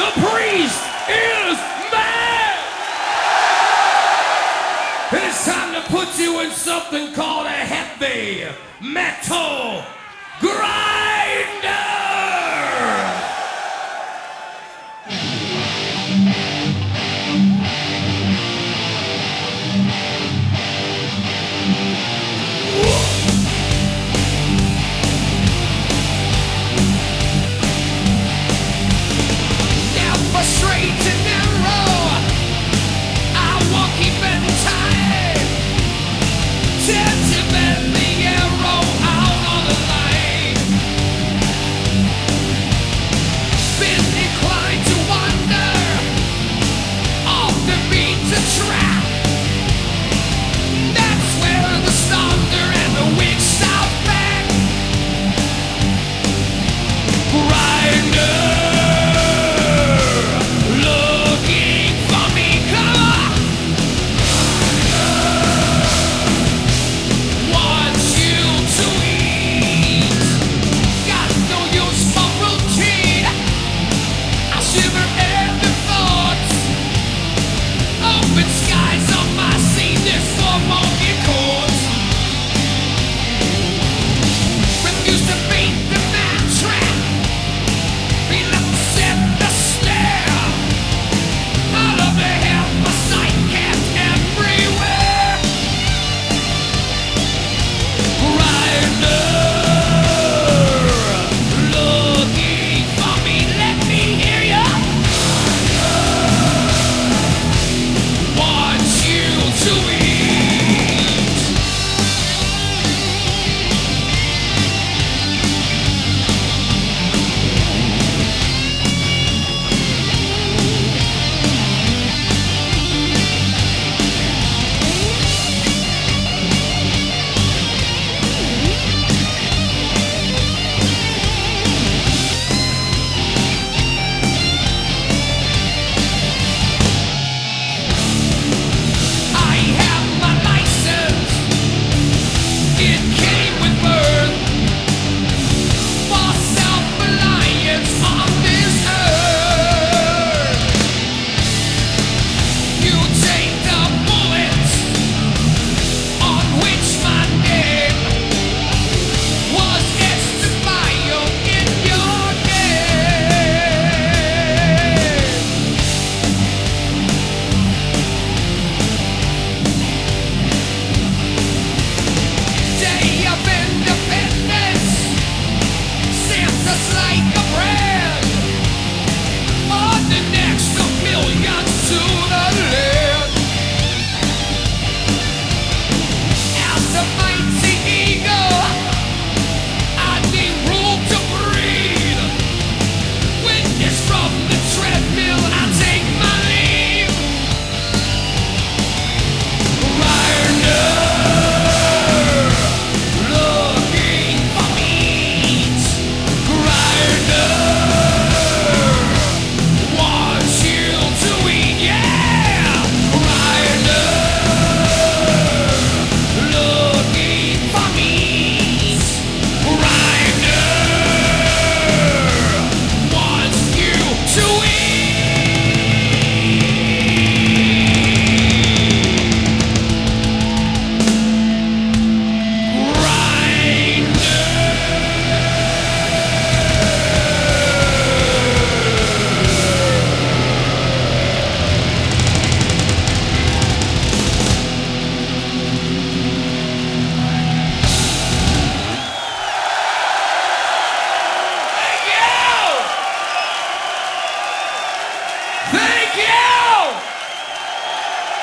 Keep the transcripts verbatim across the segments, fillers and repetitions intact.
The priest is mad! It's time to put you in something called a heavy metal grinder! Straight and narrow, I won't keep in time. Sentiment, the arrow out on the line. Been inclined to wander off the beaten track. That's where the thunder and the weak south back. Grinder.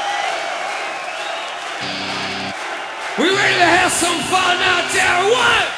We ready to have some fun out there? What?